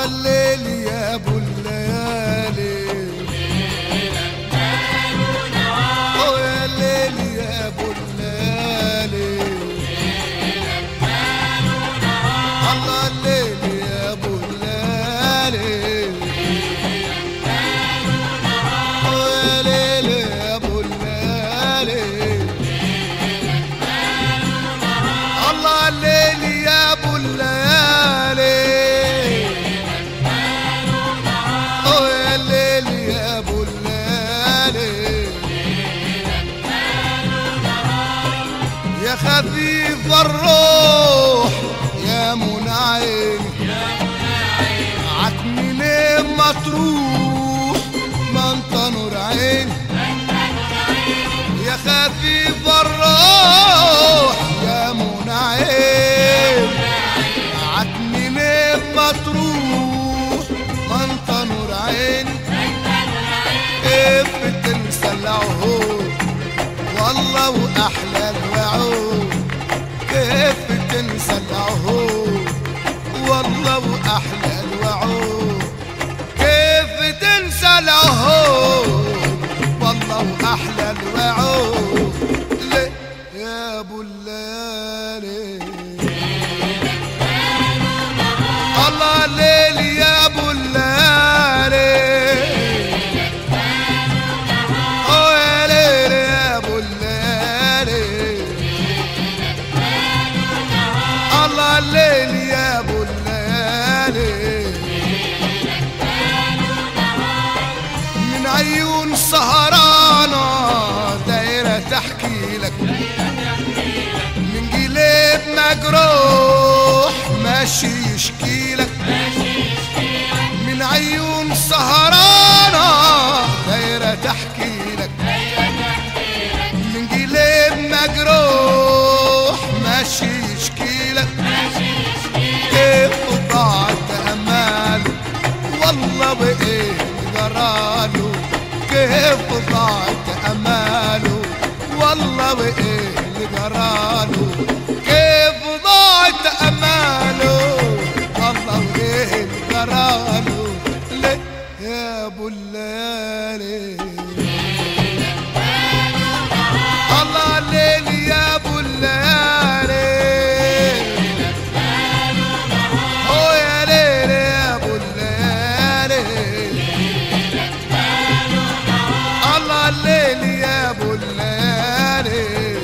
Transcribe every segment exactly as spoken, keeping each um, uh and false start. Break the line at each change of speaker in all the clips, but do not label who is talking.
الله الليل يا ابو الليالي او يا الليل يا ابو الليالي الله الليل يا ابو الليالي او يا ليل يا ابو الليالي الله الليل يا ابو الليالي او يا الليل يا ابو الليالي يا خفيف الروح يا منعم عتمي ليه ما تروح ما انت نور عيني يا خفيف الروح يا منعم عتمي ليه ما تروح ما انت نور عيني كيف تنسى العهود والله واحلى الوعود كيف تنسى العهود والله واحلى الوعود كيف تنسى العهود والله واحلى الوعود ليه يا ابو الليالي الله الليل يا ابو الليالي او يا ليل يا ابو الليالي الله الليل يا ابو الليالي من عيون سهرانة دايرة تحكي لك من قلب مجروح ماشي يشكي لك من عيون سهرانة دايرة تحكي لك من قلب مجروح ماشي يشكي لك كيف ضاعت اماله والله بايه جراله كيف ضاعت اماله والله بايه جراله كيف ضاعت اماله والله بايه جراله ليه يا ابو الليالي الله الليل يا ابو الليالي او يا ليل يا ابو الليالي الله الليل يا ابو الليالي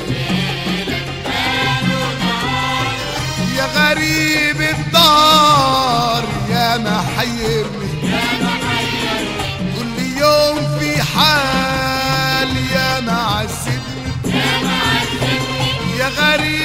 يا غريب الدار يا محيرني كل يوم في حال يا معذبني يا غريب